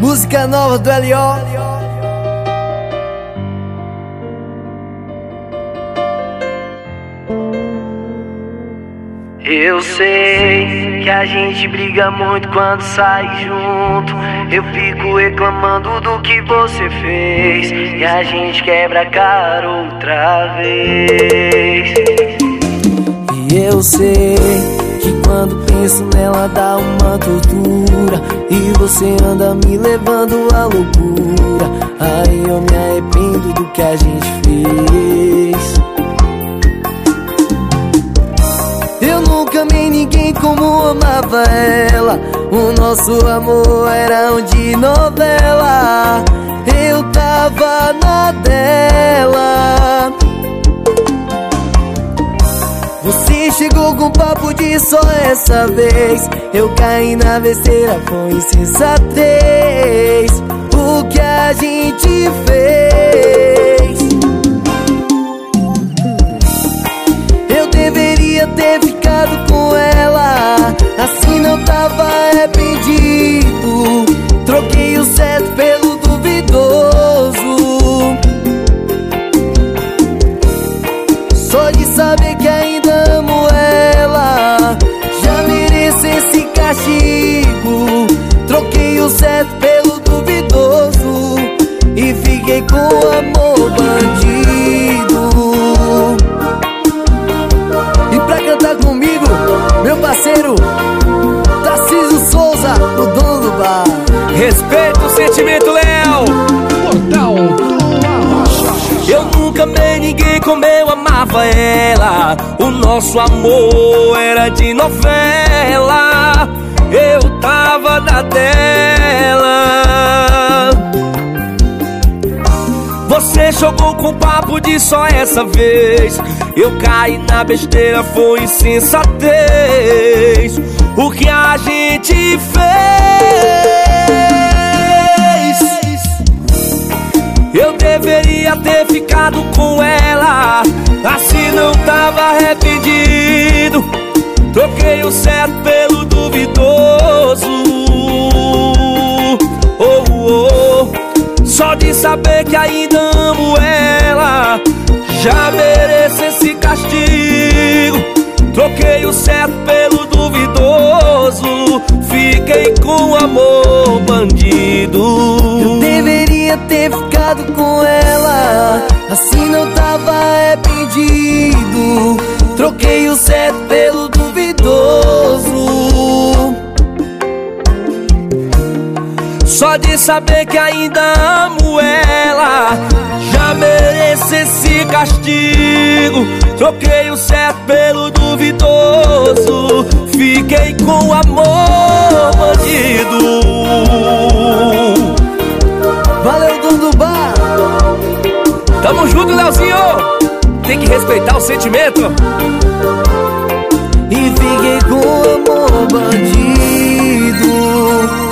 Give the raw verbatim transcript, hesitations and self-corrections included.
música nova do L O. Eu sei que a gente briga muito quando sai junto. Eu fico reclamando do que você fez e a gente quebra a cara outra vez. E eu sei que quando penso nela dá uma tortura, e você anda me levando à loucura. Aí eu me arrependo do que a gente fez. Eu nunca amei ninguém como amava ela. O nosso amor era um de novela. Eu tava na dela. Você chegou com papo de só essa vez. Eu caí na besteira, foi insensatez o que a gente fez. Eu deveria ter ficado com ela, assim não tava arrependido. Troquei o certo pelo duvidoso. Só de saber que ainda amo ela, já mereço esse castigo. Troquei o certo pelo duvidoso e fiquei com o amor bandido. E pra cantar comigo, meu parceiro Tarcísio Souza, o dono do bar. Respeita o sentimento, Léo. Portal do Arrocha. Eu nunca amei ninguém como eu amava ela. O nosso amor era de novela. Eu tava na dela. Você jogou com papo de só essa vez. Eu caí na besteira, foi insensatez o que a gente fez. Eu deveria ter ficado com ela, assim não tava arrependido. Troquei o certo pelo duvidoso. Oh, oh, oh. Só de saber que ainda amo ela, já mereço esse castigo. Troquei o certo pelo duvidoso, fiquei com o amor bandido. Eu deveria ter ficado com ela, assim não tava arrependido. Troquei o certo pelo duvidoso. Só de saber que ainda amo ela, já mereço esse castigo. Troquei o certo pelo duvidoso, fiquei com o amor bandido. Valeu, dono do bar. Tamo junto, Leozinho. Tem que respeitar o sentimento. E fiquei com o amor bandido.